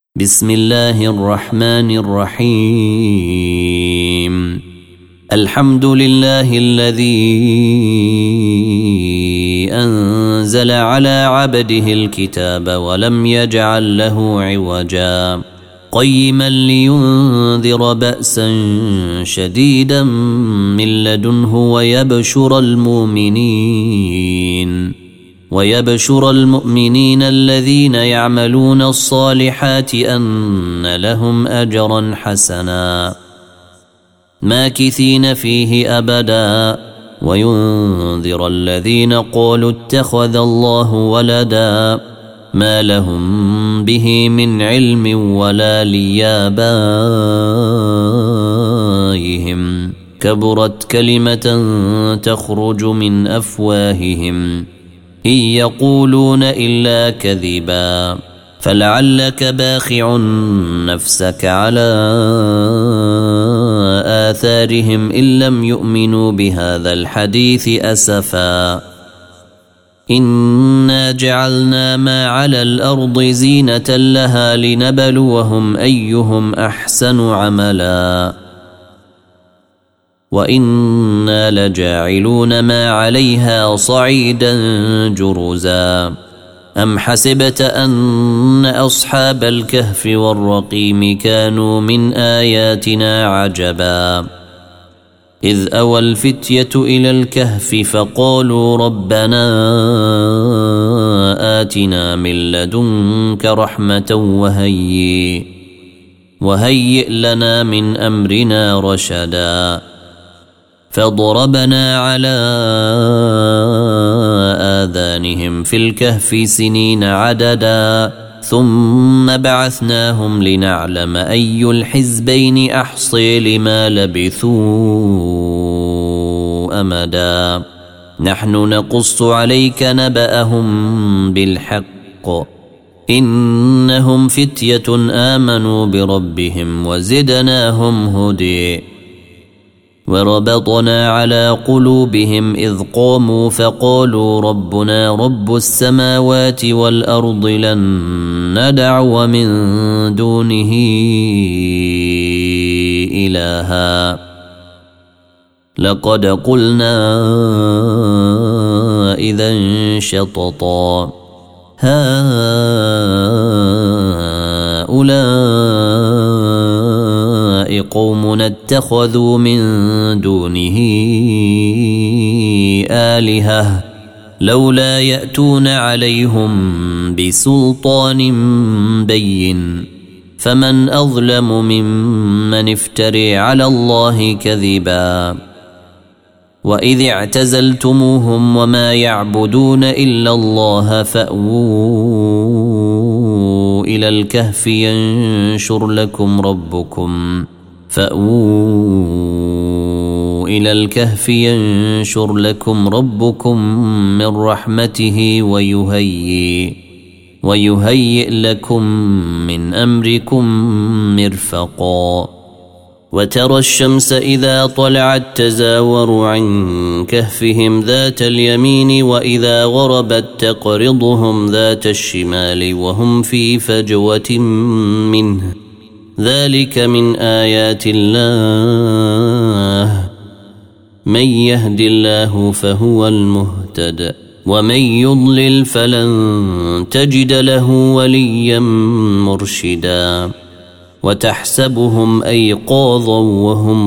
بسم الله الرحمن الرحيم. الحمد لله الذي أنزل على عبده الكتاب ولم يجعل له عوجا قيما لينذر بأسا شديدا من لدنه ويبشر المؤمنين الذين يعملون الصالحات أن لهم أجرا حسنا ماكثين فيه أبدا وينذر الذين قالوا اتخذ الله ولدا ما لهم به من علم ولا لآبائهم كبرت كلمة تخرج من أفواههم إن يقولون إلا كذبا فلعلك باخع نفسك على آثارهم إن لم يؤمنوا بهذا الحديث أسفا إنا جعلنا ما على الأرض زينة لها لنبلوهم أيهم أحسن عملا وإنا لجاعلون ما عليها صعيدا جرزا أم حسبت أن أصحاب الكهف والرقيم كانوا من آياتنا عجبا إذ أوى الفتية إلى الكهف فقالوا ربنا آتنا من لدنك رحمة وهيئ لنا من أمرنا رشدا فضربنا على آذانهم في الكهف سنين عددا ثم بعثناهم لنعلم أي الحزبين أحصي لما لبثوا أمدا نحن نقص عليك نبأهم بالحق إنهم فتية آمنوا بربهم وزدناهم هدي وربطنا على قلوبهم إذ قاموا فقالوا ربنا رب السماوات والأرض لن ندعو من دونه إلها لقد قلنا إذا شططا هؤلاء قوم اتخذوا من دونه آلهة لولا يأتون عليهم بسلطان بين فمن أظلم ممن افتري على الله كذبا وإذ اعتزلتموهم وما يعبدون إلا الله فأووا إلى الكهف ينشر لكم ربكم من رحمته ويهيئ لكم من أمركم مرفقا وترى الشمس إذا طلعت تزاور عن كهفهم ذات اليمين وإذا غربت تقرضهم ذات الشمال وهم في فجوة منه ذلك من آيات الله من يهد الله فهو المهتد ومن يضلل فلن تجد له وليا مرشدا وتحسبهم أيقاظا وهم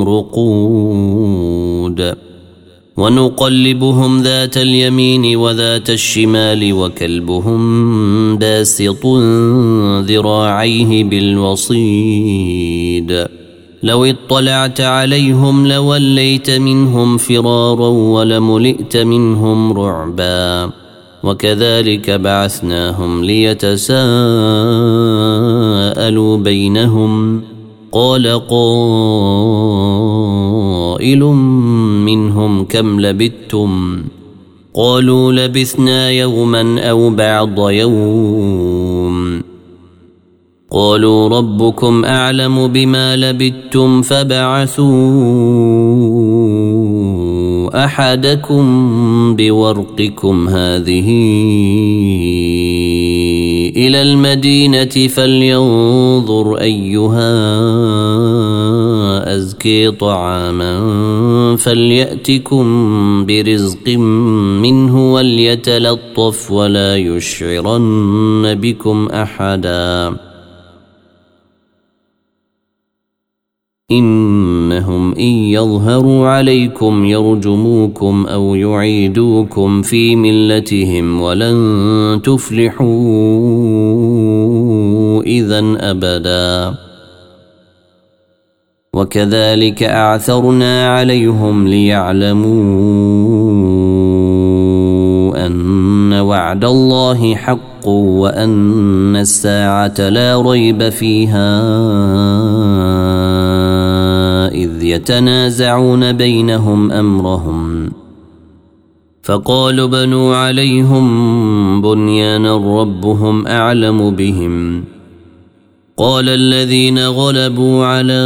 رقود ونقلبهم ذات اليمين وذات الشمال وكلبهم باسط ذراعيه بالوصيد لو اطلعت عليهم لوليت منهم فرارا ولملئت منهم رعبا وكذلك بعثناهم ليتساءلوا بينهم قال قائل منهم كم لبثتم قالوا لبثنا يوما أو بعض يوم قالوا ربكم أعلم بما لبثتم فبعثوا أحدكم بورقكم هذه إلى المدينة فلينظر أيها أزكي طعاما فليأتكم برزق منه وليتلطف ولا يشعرن بكم أحدا إنهم إن يظهروا عليكم يرجموكم أو يعيدوكم في ملتهم ولن تفلحوا إذن أبدا وكذلك أعثرنا عليهم ليعلموا أن وعد الله حق وأن الساعة لا ريب فيها إذ يتنازعون بينهم أمرهم فقالوا بنوا عليهم بنيانا ربهم أعلم بهم قال الذين غلبوا على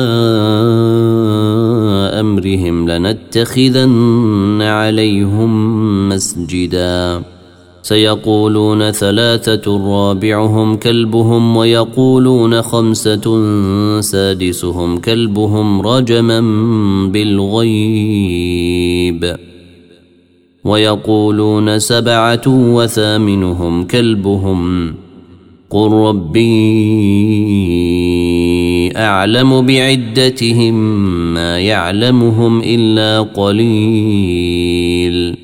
أمرهم لنتخذن عليهم مسجدا سيقولون ثلاثة رابعهم كلبهم ويقولون خمسة سادسهم كلبهم رجما بالغيب ويقولون سبعة وثامنهم كلبهم قل ربي أعلم بعدتهم ما يعلمهم إلا قليل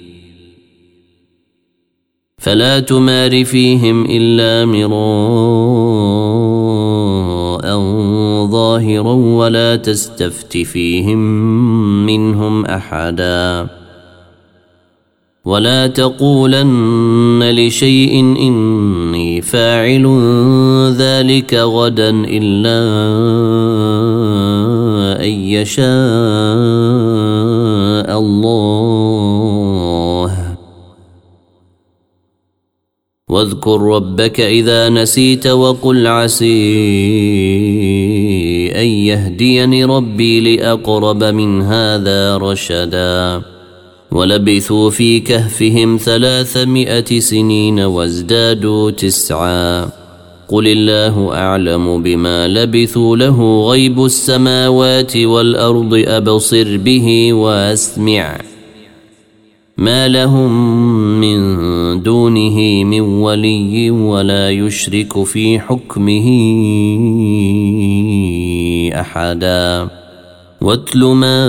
فلا تمار فيهم إلا مراء ظاهرا ولا تستفت فيهم منهم أحدا ولا تقولن لشيء إني فاعل ذلك غدا إلا أن يشاء الله واذكر ربك إذا نسيت وقل عسي أن يهديني ربي لأقرب من هذا رشدا ولبثوا في كهفهم 300 سنين وازدادوا 9 قل الله أعلم بما لبثوا له غيب السماوات والأرض أبصر به وأسمع ما لهم من دونه من ولي ولا يشرك في حكمه أحدا واتل ما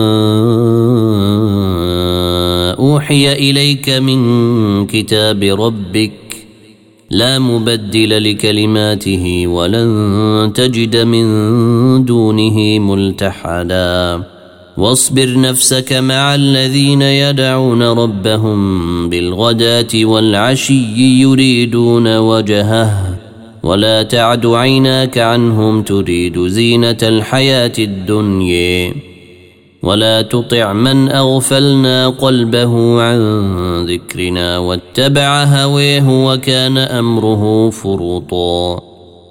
أوحي إليك من كتاب ربك لا مبدل لكلماته ولن تجد من دونه ملتحدا واصبر نفسك مع الذين يدعون ربهم بالغداة والعشي يريدون وجهه ولا تعد عيناك عنهم تريد زينة الحياة الدنيا ولا تطع من أغفلنا قلبه عن ذكرنا واتبع هويه وكان أمره فرطا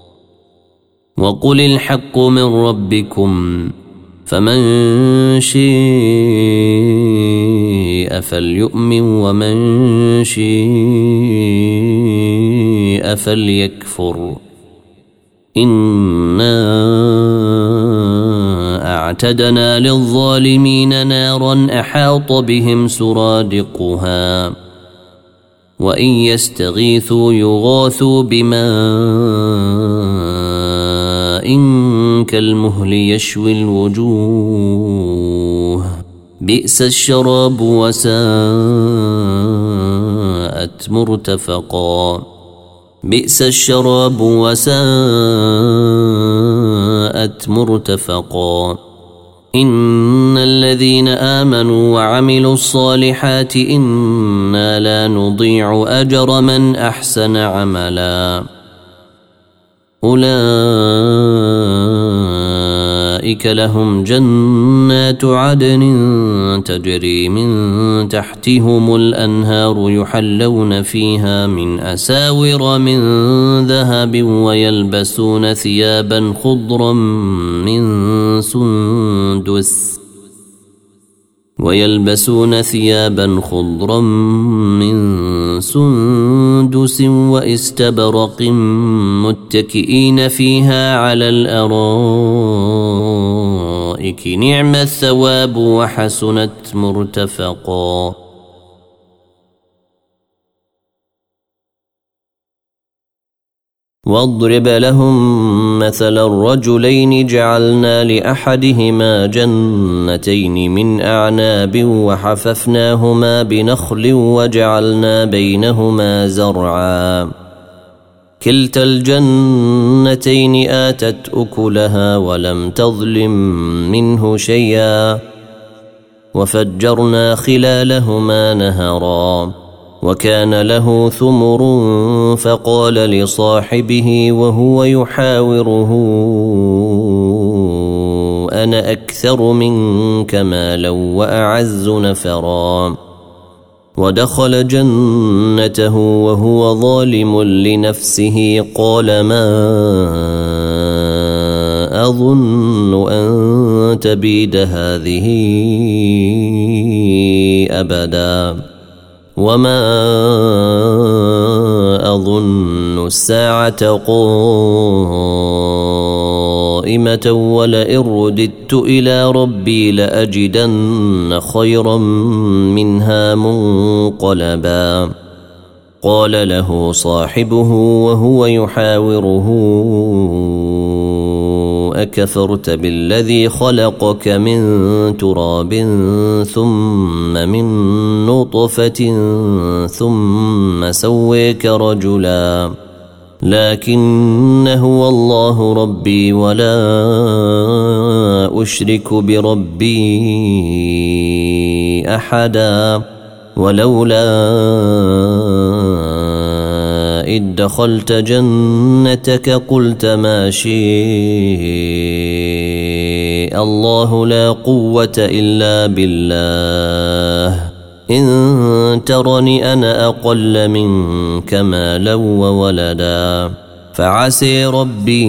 وقل الحق من ربكم فمن شاء فليؤمن ومن شاء فليكفر إنا أعتدنا للظالمين نارا أحاط بهم سرادقها وإن يستغيثوا يغاثوا بماء كالمهل يشوي الوجوه بئس الشراب وساءت مرتفقا بئس الشراب وساءت مرتفقا إن الذين آمنوا وعملوا الصالحات إنا لا نضيع أجر من أحسن عملا أولئك لهم جنات عدن تجري من تحتهم الأنهار يحلون فيها من أساور من ذهب ويلبسون ثيابا خضرا من سندس ويلبسون ثيابا خضرا من سندس واستبرق متكئين فيها على الأرائك نعم الثواب وحسنت مرتفقا واضرب لهم مثل الرجلين جعلنا لأحدهما جنتين من أعناب وحففناهما بنخل وجعلنا بينهما زرعا كلتا الجنتين آتت أكلها ولم تظلم منه شيئا وفجرنا خلالهما نهرا وكان له ثمر فقال لصاحبه وهو يحاوره أنا أكثر منك مالا وأعز نفرا ودخل جنته وهو ظالم لنفسه قال ما أظن أن تبيد هذه أبدا وما أظن الساعة قائمة ولئن رددت إلى ربي لأجدن خيرا منها منقلبا قال له صاحبه وهو يحاوره أكفرت بالذي خلقك من تراب ثم من نطفة ثم سويك رجلا لكن هو الله ربي ولا أشرك بربي أحدا ولولا إذ دخلت جنتك قلت ما شاء الله لا قوة إلا بالله إن ترني أنا أقل منك مالا وولدا فعسى ربي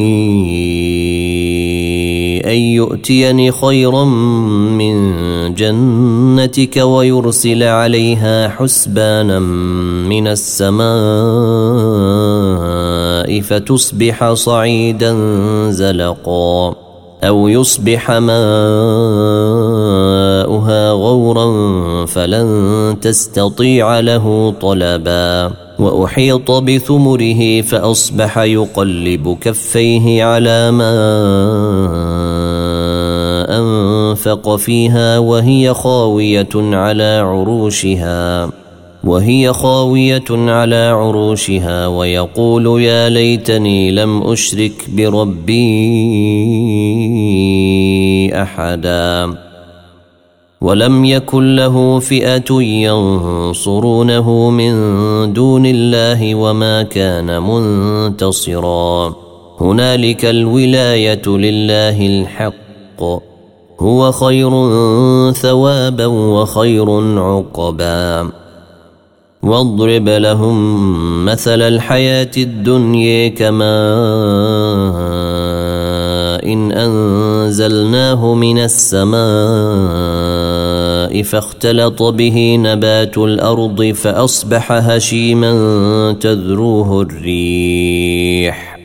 أن يؤتيني خيرا من جنتك ويرسل عليها حسبانا من السماء فتصبح صعيدا زلقا أو يصبح ماؤها غورا فلن تستطيع له طلبا وأحيط بثمره فأصبح يقلب كفيه على ما أنفق فيها وهي خاوية على عروشها ويقول يا ليتني لم أشرك بربي أحدا ولم يكن له فئة ينصرونه من دون الله وما كان منتصرا هنالك الولاية لله الحق هو خير ثوابا وخير عقبا واضرب لهم مثل الحياة الدنيا كماء إن أنزلناه من السماء فاختلط به نبات الأرض فأصبح هشيما تذروه الريح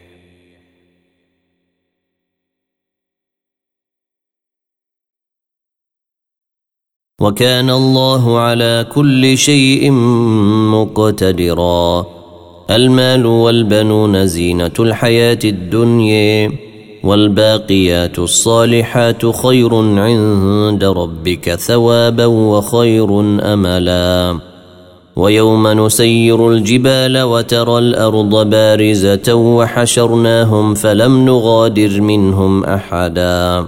وكان الله على كل شيء مقتدرا المال والبنون زينة الحياة الدنيا والباقيات الصالحات خير عند ربك ثوابا وخير أملا ويوم نسير الجبال وترى الأرض بارزة وحشرناهم فلم نغادر منهم أحدا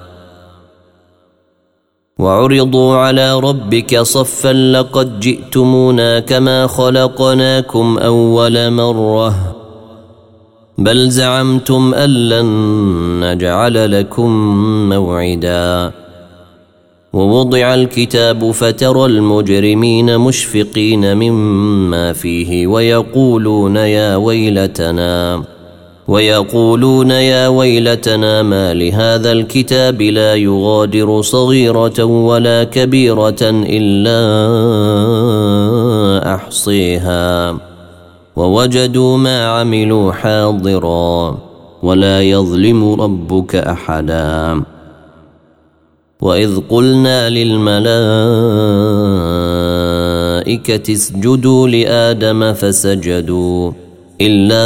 وعرضوا على ربك صفا لقد جئتمونا كما خلقناكم أول مرة بل زعمتم أن لن نجعل لكم موعدا ووضع الكتاب فترى المجرمين مشفقين مما فيه ويقولون يا ويلتنا ويقولون يا ويلتنا ما لهذا الكتاب لا يغادر صغيرة ولا كبيرة إلا أحصيها ووجدوا ما عملوا حاضرا ولا يظلم ربك أحدا. وإذ قلنا للملائكة اسجدوا لآدم فسجدوا إلا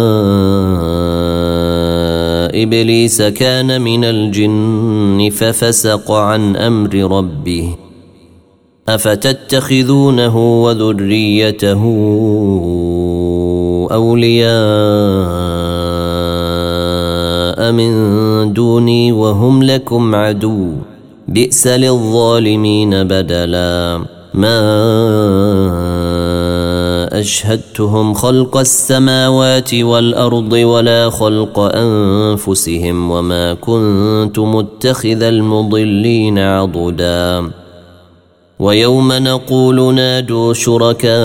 إبليس كان من الجن ففسق عن أمر ربه أفتتخذونه وذريته أولياء من دوني وهم لكم عدو بئس للظالمين بدلا. ما أشهدتهم خلق السماوات والأرض ولا خلق أنفسهم وما كنت متخذ المضلين عضدا. ويوم نقول نادوا شركائي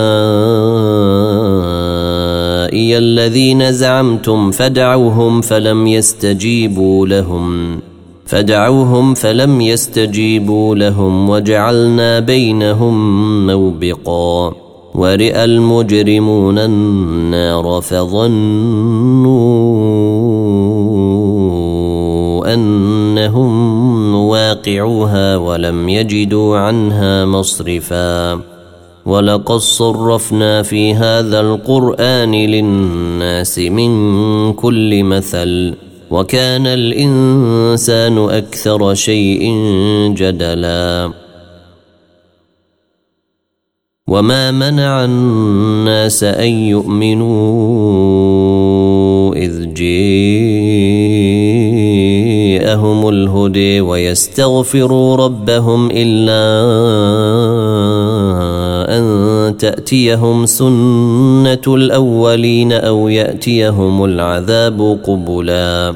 الذين زعمتم فدعوهم فلم يستجيبوا لهم وجعلنا بينهم موبقا. ورئ المجرمون النار فظنوا أنهم واقعوها ولم يجدوا عنها مصرفا. ولقد صرفنا في هذا القرآن للناس من كل مثل وكان الإنسان أكثر شيء جدلا. وما منع الناس أن يؤمنوا إذ جاءهم الهدى ويستغفروا ربهم إلا أن تأتيهم سنة الأولين أو يأتيهم العذاب قبلا.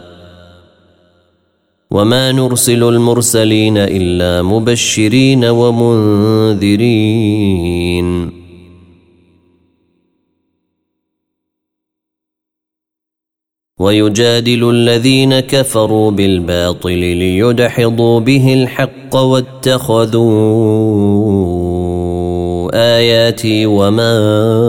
وما نرسل المرسلين إلا مبشرين ومنذرين. ويجادل الذين كفروا بالباطل ليدحضوا به الحق واتخذوا آياتي وما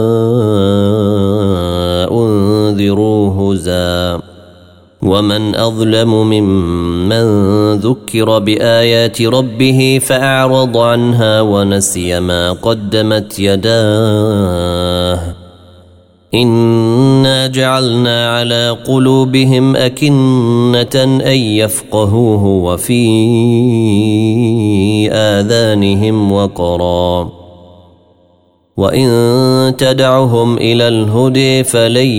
أنذروا هزوا. ومن أظلم ممن ذكر بآيات ربه فأعرض عنها ونسي ما قدمت يداه. إنا جعلنا على قلوبهم أكنة أن يفقهوه وفي آذانهم وقرا وإن تدعهم إلى الهدى فلن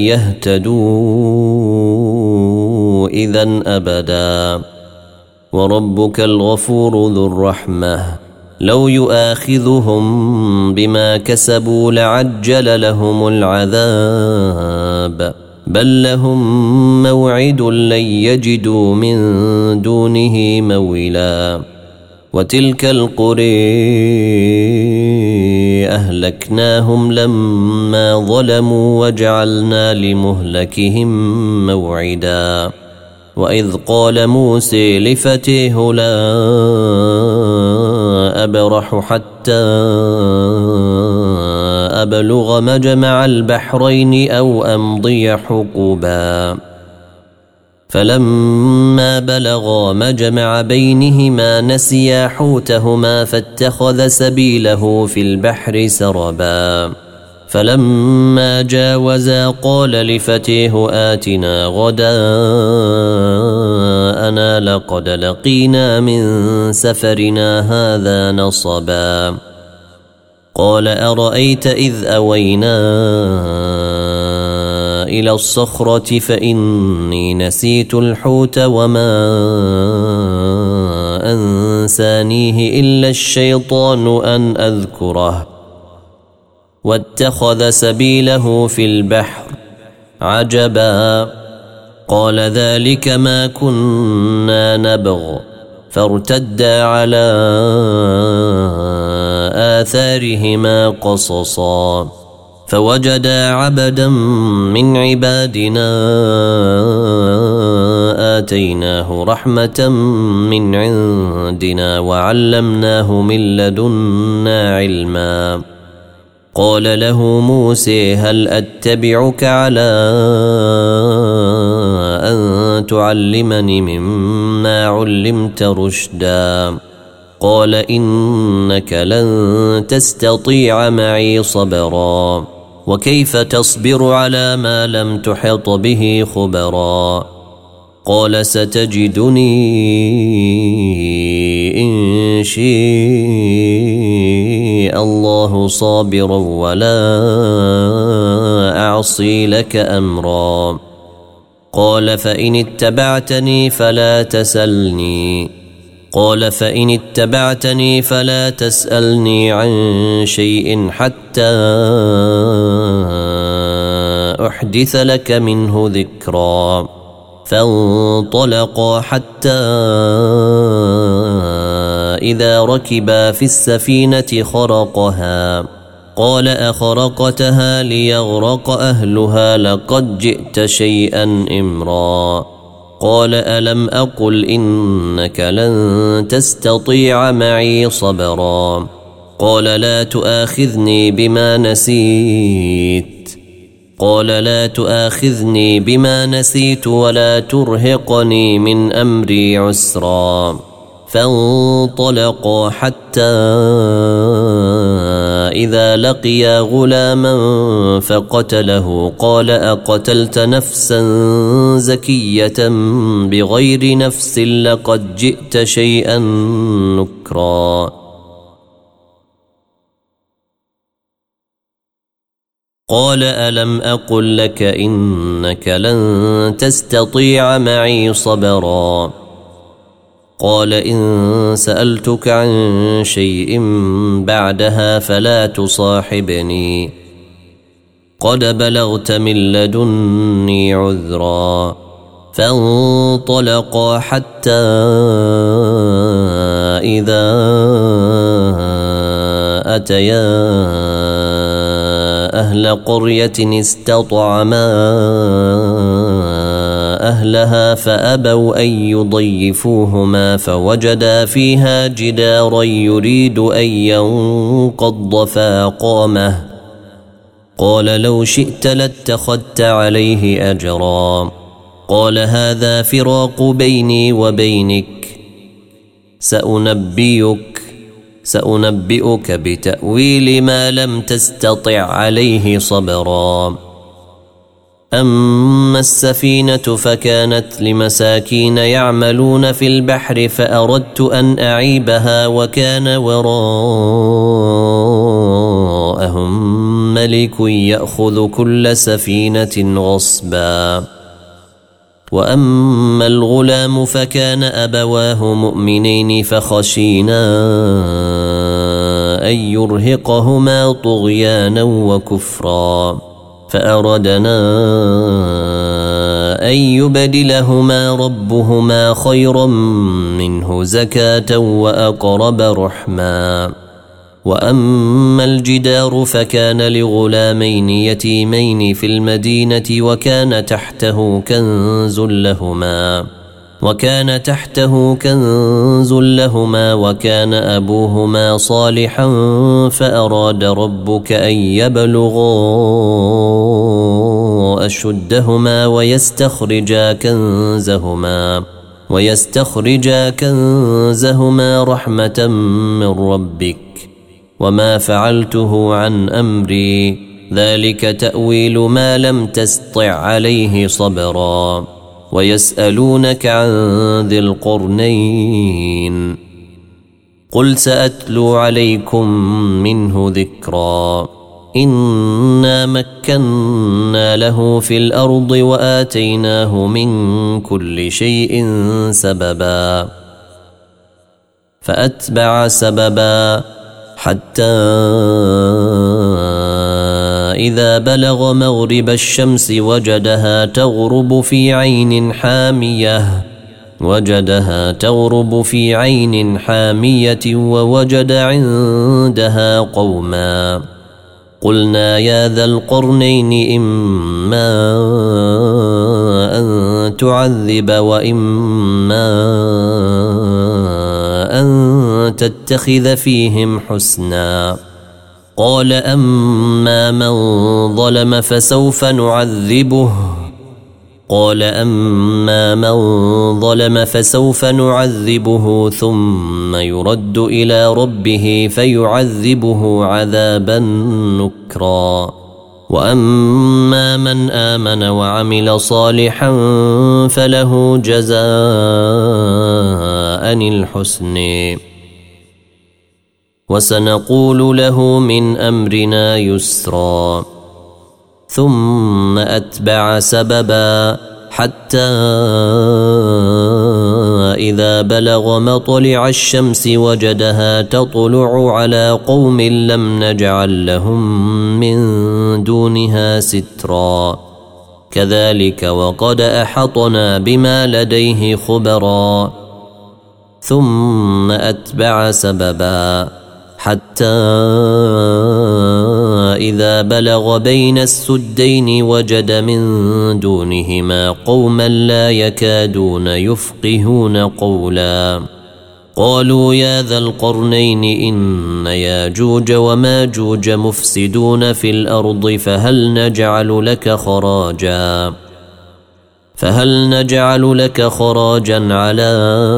يهتدوا إذن أبدا. وربك الغفور ذو الرحمة لو يؤاخذهم بما كسبوا لعجل لهم العذاب بل لهم موعد لن يجدوا من دونه موئلا. وتلك القرى أهلكناهم لما ظلموا وجعلنا لمهلكهم موعدا. وإذ قال موسى لفتيه لا أبرح حتى أبلغ مجمع البحرين أو أمضي حقبا. فلما بلغا مجمع بينهما نسيا حوتهما فاتخذ سبيله في البحر سربا. فلما جاوزا قال لفتيه آتنا غداءنا لقد لقينا من سفرنا هذا نصبا. قال أرأيت إذ أوينا إلى الصخرة فإني نسيت الحوت وما أنسانيه إلا الشيطان أن أذكره واتخذ سبيله في البحر عجبا. قال ذلك ما كنا نبغ فارتدا على آثارهما قصصا. فوجدا عبدا من عبادنا آتيناه رحمة من عندنا وعلمناه من لدنا علما. قال له موسى هل أتبعك على أن تعلمني مما علمت رشدا؟ قال إنك لن تستطيع معي صبرا وكيف تصبر على ما لم تحط به خبرا؟ قال ستجدني إن شاء الله صابرا ولا أعصي لك أمرا. قال فإن اتبعتني فلا تسألني عن شيء حتى أحدث لك منه ذكرا. فانطلقا حتى إذا ركبا في السفينة خرقها. قال أخرقتها ليغرق أهلها لقد جئت شيئا إمرا. قال ألم أقل إنك لن تستطيع معي صبرا؟ قال لا تؤاخذني بما نسيت ولا ترهقني من أمري عسرا. فانطلقا حتى إذا لقيا غلاما فقتله. قال أقتلت نفسا زكية بغير نفس لقد جئت شيئا نكرا. قال ألم أقل لك إنك لن تستطيع معي صبرا؟ قال إن سألتك عن شيء بعدها فلا تصاحبني قد بلغت من لدني عذرا. فانطلقا حتى إذا أتيا أهل قرية استطعما أهلها فأبوا أن يضيفوهما فوجدا فيها جدارا يريد أن ينقض فأقامه. قال لو شئت لاتخذت عليه أجرا. قال هذا فراق بيني وبينك سأنبئك بتأويل ما لم تستطع عليه صبرا. أما السفينة فكانت لمساكين يعملون في البحر فأردت أن أعيبها وكان وراءهم ملك يأخذ كل سفينة غصبا. وأما الغلام فكان أبواه مؤمنين فخشينا أن يرهقهما طغيانا وكفرا فأردنا أن يبدلهما ربهما خيرا منه زكاة وأقرب رحما. وأما الجدار فكان لغلامين يتيمين في المدينة وكان تحته كنز لهما وكان أبوهما صالحا فأراد ربك أن يبلغا أشدهما ويستخرجا كنزهما رحمة من ربك وما فعلته عن أمري ذلك تأويل ما لم تستطع عليه صبرا. ويسألونك عن ذي القرنين قل سأتلو عليكم منه ذكرا. إنا مكنا له في الأرض وآتيناه من كل شيء سببا. فأتبع سببا حتى إذا بلغ مغرب الشمس وجدها تغرب في عين حامية ووجد عندها قوما قلنا يا ذا القرنين إما أن تعذب وإما أن تتخذ فيهم حسنا. قال أما من ظلم فسوف نعذبه ثم يرد إلى ربه فيعذبه عذابا نكرا. وأما من آمن وعمل صالحا فله جزاء الحسن وسنقول له من أمرنا يسرا. ثم أتبع سببا حتى إذا بلغ مطلع الشمس وجدها تطلع على قوم لم نجعل لهم من دونها سترا. كذلك وقد أحطنا بما لديه خبرا. ثم أتبع سببا حتى إذا بلغ بين السدين وجد من دونهما قوما لا يكادون يفقهون قولا. قالوا يا ذا القرنين إن ياجوج وماجوج مفسدون في الأرض فهل نجعل لك خراجا على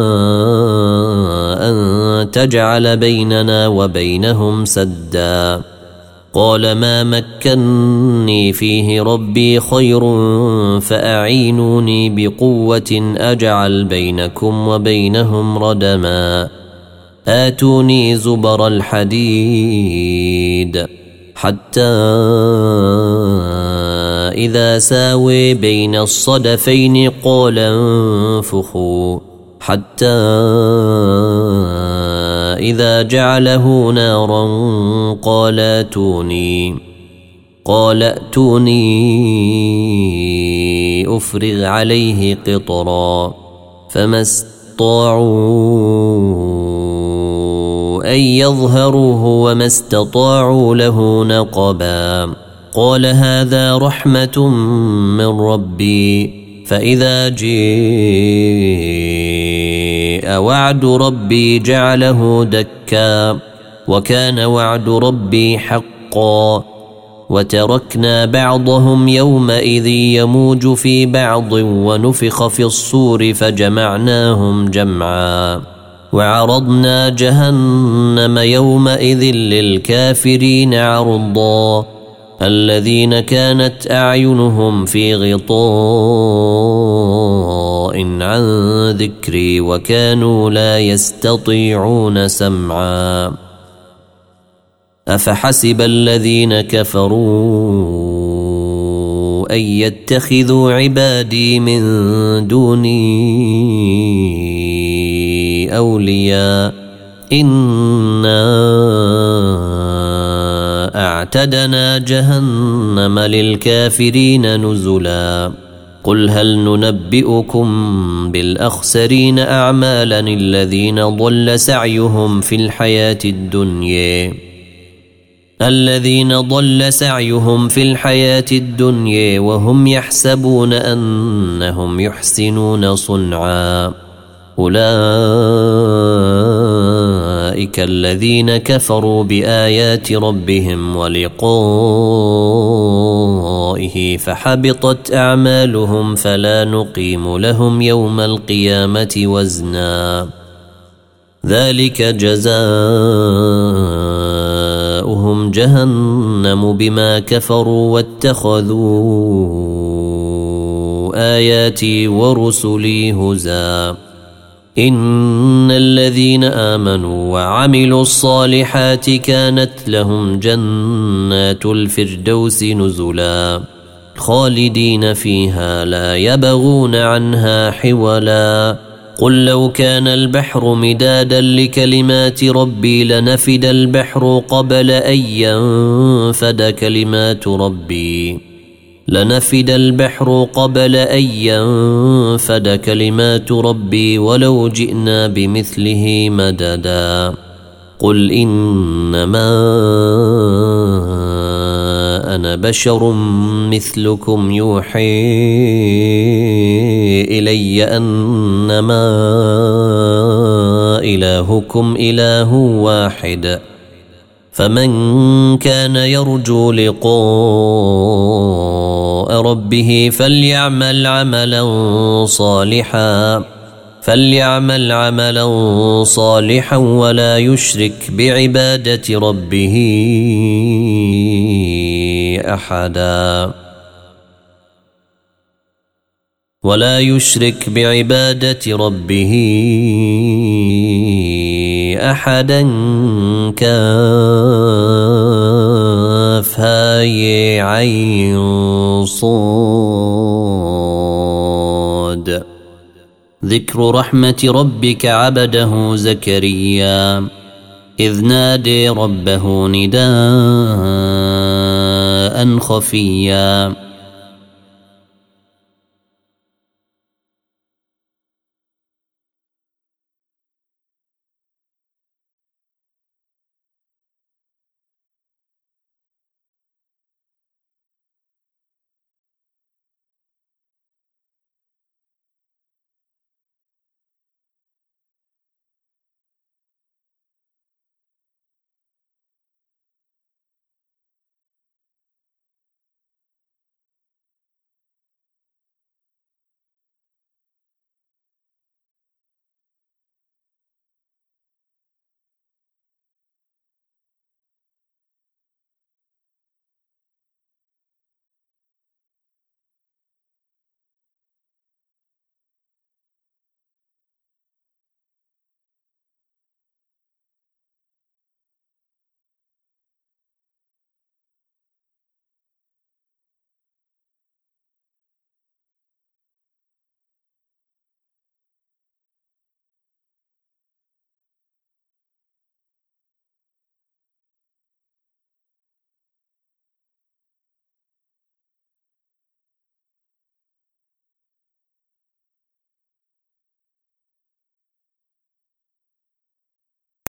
أن تجعل بيننا وبينهم سدا. قال ما مكني فيه ربي خير فأعينوني بقوة أجعل بينكم وبينهم ردما. آتوني زبر الحديد حتى إذا ساوي بين الصدفين قال انفخوا حتى إذا جعله نارا قال ائتوني أفرغ عليه قطرا. فما استطاعوا أن يظهروه وما استطاعوا له نقبا. قال هذا رحمة من ربي فإذا جاء وعد ربي جعله دكا وكان وعد ربي حقا. وتركنا بعضهم يومئذ يموج في بعض ونفخ في الصور فجمعناهم جمعا. وعرضنا جهنم يومئذ للكافرين عرضا. الذين كانت أعينهم في غطاء عن ذكري وكانوا لا يستطيعون سمعا. أفحسب الذين كفروا أن يتخذوا عبادي من دوني أولياء إنا أعتدنا جهنم للكافرين نزلا. قل هل ننبئكم بالأخسرين أعمالا الذين ضل سعيهم في الحياة الدنيا وهم يحسبون أنهم يحسنون صنعا. أولئك الذين كفروا بآيات ربهم ولقائه فحبطت أعمالهم فلا نقيم لهم يوم القيامة وزنا. ذلك جزاؤهم جهنم بما كفروا واتخذوا آياتي ورسلي هزوا. إن الذين آمنوا وعملوا الصالحات كانت لهم جنات الفردوس نزلا خالدين فيها لا يبغون عنها حولا. قل لو كان البحر مدادا لكلمات ربي لنفد البحر قبل أن ينفد كلمات ربي ولو جئنا بمثله مددا. قل إنما أنا بشر مثلكم يوحي إلي أنما إلهكم إله واحد فمن كان يرجو لقاء ربه فليعمل عملا صالحا ولا يشرك بعبادة ربه أحدا كافها عين صاد. ذكر رحمة ربك عبده زكريا إذ نادي ربه نداء خفيا